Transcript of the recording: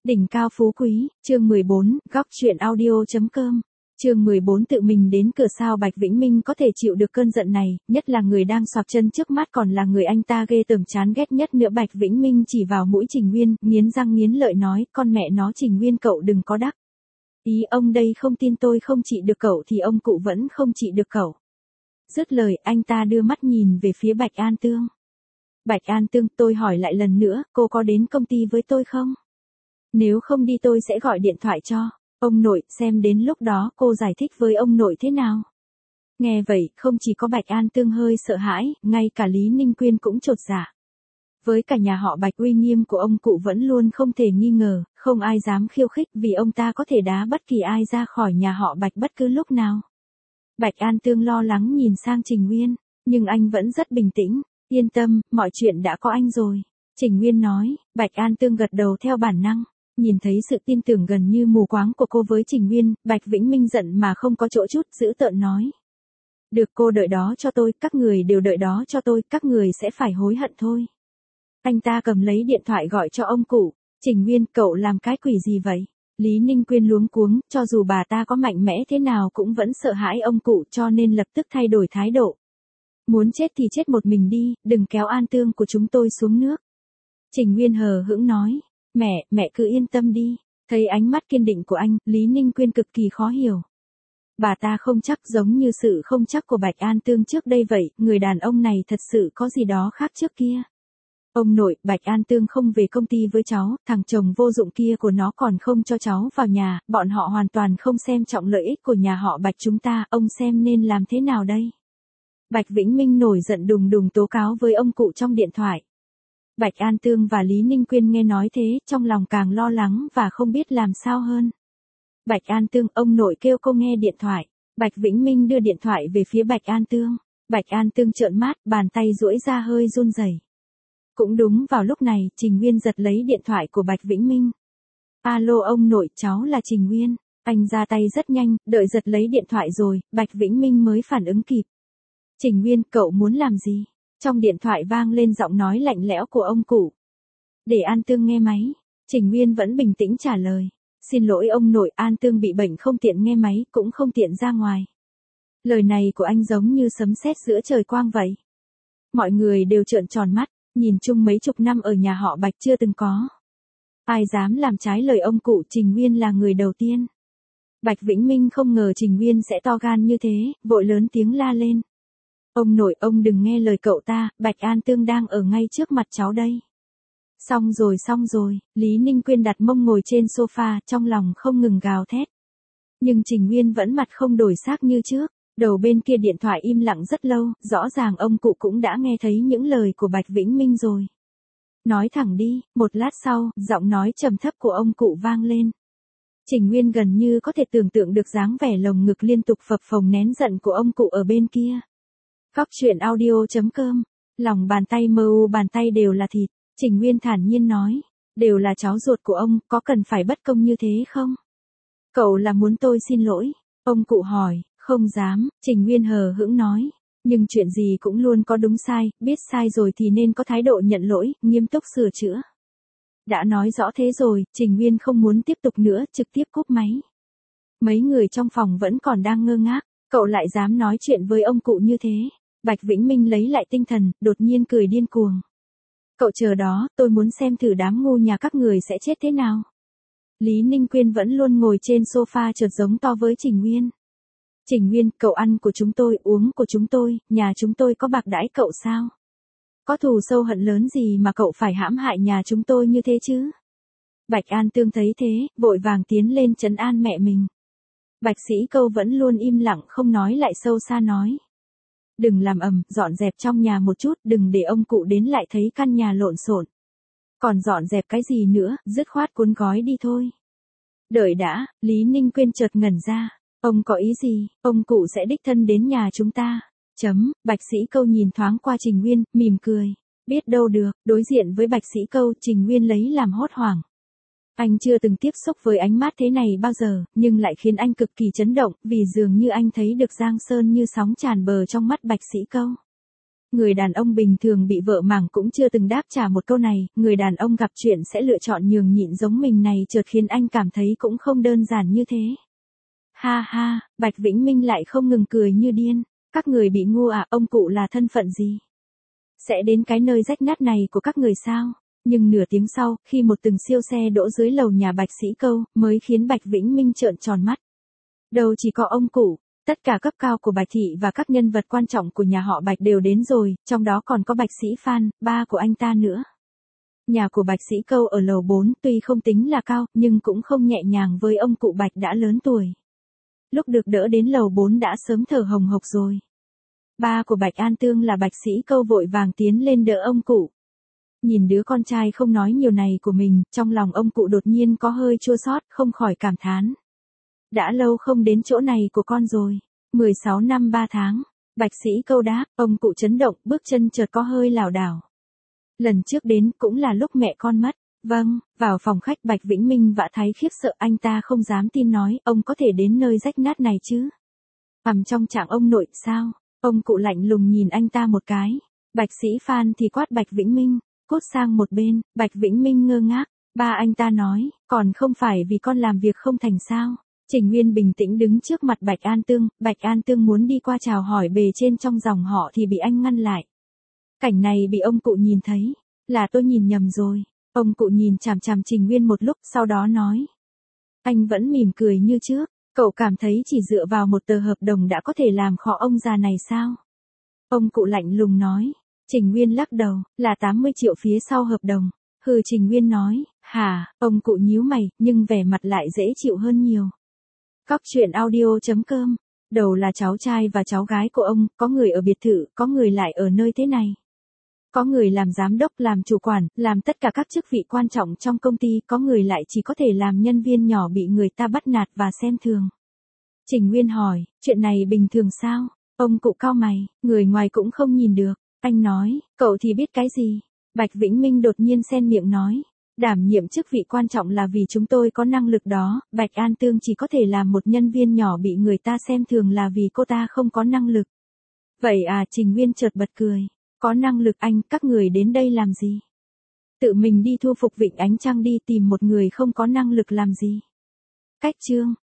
Đỉnh cao phú quý, chương 14, góc truyện audio.com. Chương 14 tự mình đến cửa sao Bạch Vĩnh Minh có thể chịu được cơn giận này, nhất là người đang xoạc chân trước mắt còn là người anh ta ghê tởm chán ghét nhất nữa. Bạch Vĩnh Minh chỉ vào mũi Trình Nguyên, nghiến răng nghiến lợi nói, con mẹ nó Trình Nguyên cậu đừng có đắc ý ông đây, không tin tôi không trị được cậu thì ông cụ vẫn không trị được cậu. Dứt lời, anh ta đưa mắt nhìn về phía Bạch An Tương. Bạch An Tương, tôi hỏi lại lần nữa, cô có đến công ty với tôi không? Nếu không đi tôi sẽ gọi điện thoại cho ông nội, xem đến lúc đó cô giải thích với ông nội thế nào. Nghe vậy, không chỉ có Bạch An Tương hơi sợ hãi, ngay cả Lý Ninh Quyên cũng chột dạ. Với cả nhà họ Bạch, uy nghiêm của ông cụ vẫn luôn không thể nghi ngờ, không ai dám khiêu khích vì ông ta có thể đá bất kỳ ai ra khỏi nhà họ Bạch bất cứ lúc nào. Bạch An Tương lo lắng nhìn sang Trình Nguyên, nhưng anh vẫn rất bình tĩnh, yên tâm, mọi chuyện đã có anh rồi. Trình Nguyên nói. Bạch An Tương gật đầu theo bản năng. Nhìn thấy sự tin tưởng gần như mù quáng của cô với Trình Nguyên, Bạch Vĩnh Minh giận mà không có chỗ chút, dữ tợn nói. Được, cô đợi đó cho tôi, các người đều đợi đó cho tôi, các người sẽ phải hối hận thôi. Anh ta cầm lấy điện thoại gọi cho ông cụ. Trình Nguyên, cậu làm cái quỷ gì vậy? Lý Ninh Quyên luống cuống, cho dù bà ta có mạnh mẽ thế nào cũng vẫn sợ hãi ông cụ, cho nên lập tức thay đổi thái độ. Muốn chết thì chết một mình đi, đừng kéo An Tương của chúng tôi xuống nước. Trình Nguyên hờ hững nói. Mẹ cứ yên tâm đi. Thấy ánh mắt kiên định của anh, Lý Ninh Quyên cực kỳ khó hiểu. Bà ta không chắc, giống như sự không chắc của Bạch An Tương trước đây vậy, người đàn ông này thật sự có gì đó khác trước kia. Ông nội, Bạch An Tương không về công ty với cháu, thằng chồng vô dụng kia của nó còn không cho cháu vào nhà, bọn họ hoàn toàn không xem trọng lợi ích của nhà họ Bạch chúng ta, ông xem nên làm thế nào đây? Bạch Vĩnh Minh nổi giận đùng đùng tố cáo với ông cụ trong điện thoại. Bạch An Tương và Lý Ninh Quyên nghe nói thế, trong lòng càng lo lắng và không biết làm sao hơn. Bạch An Tương, ông nội kêu cô nghe điện thoại. Bạch Vĩnh Minh đưa điện thoại về phía Bạch An Tương. Bạch An Tương trợn mắt, bàn tay duỗi ra hơi run rẩy. Cũng đúng vào lúc này, Trình Nguyên giật lấy điện thoại của Bạch Vĩnh Minh. Alo ông nội, cháu là Trình Nguyên. Anh ra tay rất nhanh, đợi giật lấy điện thoại rồi, Bạch Vĩnh Minh mới phản ứng kịp. Trình Nguyên, cậu muốn làm gì? Trong điện thoại vang lên giọng nói lạnh lẽo của ông cụ. Để An Tương nghe máy. Trình Nguyên vẫn bình tĩnh trả lời. Xin lỗi ông nội, An Tương bị bệnh không tiện nghe máy, cũng không tiện ra ngoài. Lời này của anh giống như sấm sét giữa trời quang vậy. Mọi người đều trợn tròn mắt, nhìn chung mấy chục năm ở nhà họ Bạch chưa từng có. Ai dám làm trái lời ông cụ, Trình Nguyên là người đầu tiên. Bạch Vĩnh Minh không ngờ Trình Nguyên sẽ to gan như thế, vội lớn tiếng la lên. Ông nội, ông đừng nghe lời cậu ta, Bạch An Tương đang ở ngay trước mặt cháu đây. Xong rồi, Lý Ninh Quyên đặt mông ngồi trên sofa, trong lòng không ngừng gào thét. Nhưng Trình Nguyên vẫn mặt không đổi sắc như trước, đầu bên kia điện thoại im lặng rất lâu, rõ ràng ông cụ cũng đã nghe thấy những lời của Bạch Vĩnh Minh rồi. Nói thẳng đi, một lát sau, giọng nói trầm thấp của ông cụ vang lên. Trình Nguyên gần như có thể tưởng tượng được dáng vẻ lồng ngực liên tục phập phồng nén giận của ông cụ ở bên kia. Góc truyện audio.com. Lòng bàn tay mơ u bàn tay đều là thịt. Trình Nguyên thản nhiên nói. Đều là cháu ruột của ông, có cần phải bất công như thế không? Cậu là muốn tôi xin lỗi? Ông cụ hỏi. Không dám, Trình Nguyên hờ hững nói. Nhưng chuyện gì cũng luôn có đúng sai, biết sai rồi thì nên có thái độ nhận lỗi, nghiêm túc sửa chữa. Đã nói rõ thế rồi, Trình Nguyên không muốn tiếp tục nữa, trực tiếp cúp máy. Mấy người trong phòng vẫn còn đang ngơ ngác. Cậu lại dám nói chuyện với ông cụ như thế? Bạch Vĩnh Minh lấy lại tinh thần, đột nhiên cười điên cuồng. Cậu chờ đó, tôi muốn xem thử đám ngu nhà các người sẽ chết thế nào. Lý Ninh Quyên vẫn luôn ngồi trên sofa chợt giống to với Trình Nguyên. Trình Nguyên, cậu ăn của chúng tôi, uống của chúng tôi, nhà chúng tôi có bạc đãi cậu sao? Có thù sâu hận lớn gì mà cậu phải hãm hại nhà chúng tôi như thế chứ? Bạch An Tương thấy thế, vội vàng tiến lên trấn an mẹ mình. Bạch Sĩ Câu vẫn luôn im lặng không nói lại sâu xa nói. Đừng làm ầm, dọn dẹp trong nhà một chút, đừng để ông cụ đến lại thấy căn nhà lộn xộn. Còn dọn dẹp cái gì nữa, dứt khoát cuốn gói đi thôi. Đợi đã, Lý Ninh Quyên chợt ngẩn ra. Ông có ý gì, ông cụ sẽ đích thân đến nhà chúng ta. Bạch Sĩ Câu nhìn thoáng qua Trình Nguyên, mỉm cười. Biết đâu được, đối diện với Bạch Sĩ Câu, Trình Nguyên lấy làm hốt hoảng. Anh chưa từng tiếp xúc với ánh mắt thế này bao giờ, nhưng lại khiến anh cực kỳ chấn động, vì dường như anh thấy được giang sơn như sóng tràn bờ trong mắt Bạch Sĩ Câu. Người đàn ông bình thường bị vợ màng cũng chưa từng đáp trả một câu này, người đàn ông gặp chuyện sẽ lựa chọn nhường nhịn giống mình này chợt khiến anh cảm thấy cũng không đơn giản như thế. Ha ha, Bạch Vĩnh Minh lại không ngừng cười như điên. Các người bị ngu à, ông cụ là thân phận gì? Sẽ đến cái nơi rách nát này của các người sao? Nhưng nửa tiếng sau, khi một từng siêu xe đỗ dưới lầu nhà Bạch Sĩ Câu, mới khiến Bạch Vĩnh Minh trợn tròn mắt. Đâu chỉ có ông cụ, tất cả cấp cao của Bạch Thị và các nhân vật quan trọng của nhà họ Bạch đều đến rồi, trong đó còn có Bạch Sĩ Phan, ba của anh ta nữa. Nhà của Bạch Sĩ Câu ở lầu 4 tuy không tính là cao, nhưng cũng không nhẹ nhàng với ông cụ Bạch đã lớn tuổi. Lúc được đỡ đến lầu 4 đã sớm thở hồng hộc rồi. Ba của Bạch An Tương là Bạch Sĩ Câu vội vàng tiến lên đỡ ông cụ. Nhìn đứa con trai không nói nhiều này của mình, trong lòng ông cụ đột nhiên có hơi chua xót, không khỏi cảm thán. Đã lâu không đến chỗ này của con rồi. 16 năm 3 tháng. Bạch Sĩ Câu đáp, ông cụ chấn động, bước chân chợt có hơi lảo đảo. Lần trước đến cũng là lúc mẹ con mất. Vâng, vào phòng khách Bạch Vĩnh Minh vạ thấy khiếp sợ, anh ta không dám tin nói, ông có thể đến nơi rách nát này chứ? Trong trạng ông nội, sao? Ông cụ lạnh lùng nhìn anh ta một cái. Bạch Sĩ Phan thì quát Bạch Vĩnh Minh, cút sang một bên. Bạch Vĩnh Minh ngơ ngác. Ba anh ta nói, còn không phải vì con làm việc không thành sao? Trình Nguyên bình tĩnh đứng trước mặt Bạch An Tương muốn đi qua chào hỏi bề trên trong dòng họ thì bị anh ngăn lại. Cảnh này bị ông cụ nhìn thấy, là tôi nhìn nhầm rồi. Ông cụ nhìn chằm chằm Trình Nguyên một lúc, sau đó nói. Anh vẫn mỉm cười như trước, cậu cảm thấy chỉ dựa vào một tờ hợp đồng đã có thể làm khó ông già này sao? Ông cụ lạnh lùng nói. Trình Nguyên lắc đầu, là 80 triệu phía sau hợp đồng. Hừ, Trình Nguyên nói. Hả? Ông cụ nhíu mày, nhưng vẻ mặt lại dễ chịu hơn nhiều. Cóc truyện audio.com. Đầu là cháu trai và cháu gái của ông, có người ở biệt thự, có người lại ở nơi thế này. Có người làm giám đốc, làm chủ quản, làm tất cả các chức vị quan trọng trong công ty, có người lại chỉ có thể làm nhân viên nhỏ bị người ta bắt nạt và xem thường. Trình Nguyên hỏi, chuyện này bình thường sao? Ông cụ cau mày, người ngoài cũng không nhìn được. Anh nói, cậu thì biết cái gì? Bạch Vĩnh Minh đột nhiên xen miệng nói. Đảm nhiệm chức vị quan trọng là vì chúng tôi có năng lực đó, Bạch An Tương chỉ có thể làm một nhân viên nhỏ bị người ta xem thường là vì cô ta không có năng lực. Vậy à, Trình Nguyên chợt bật cười. Có năng lực anh, các người đến đây làm gì? Tự mình đi thu phục Vịnh Ánh Trăng đi, tìm một người không có năng lực làm gì? Cách chương.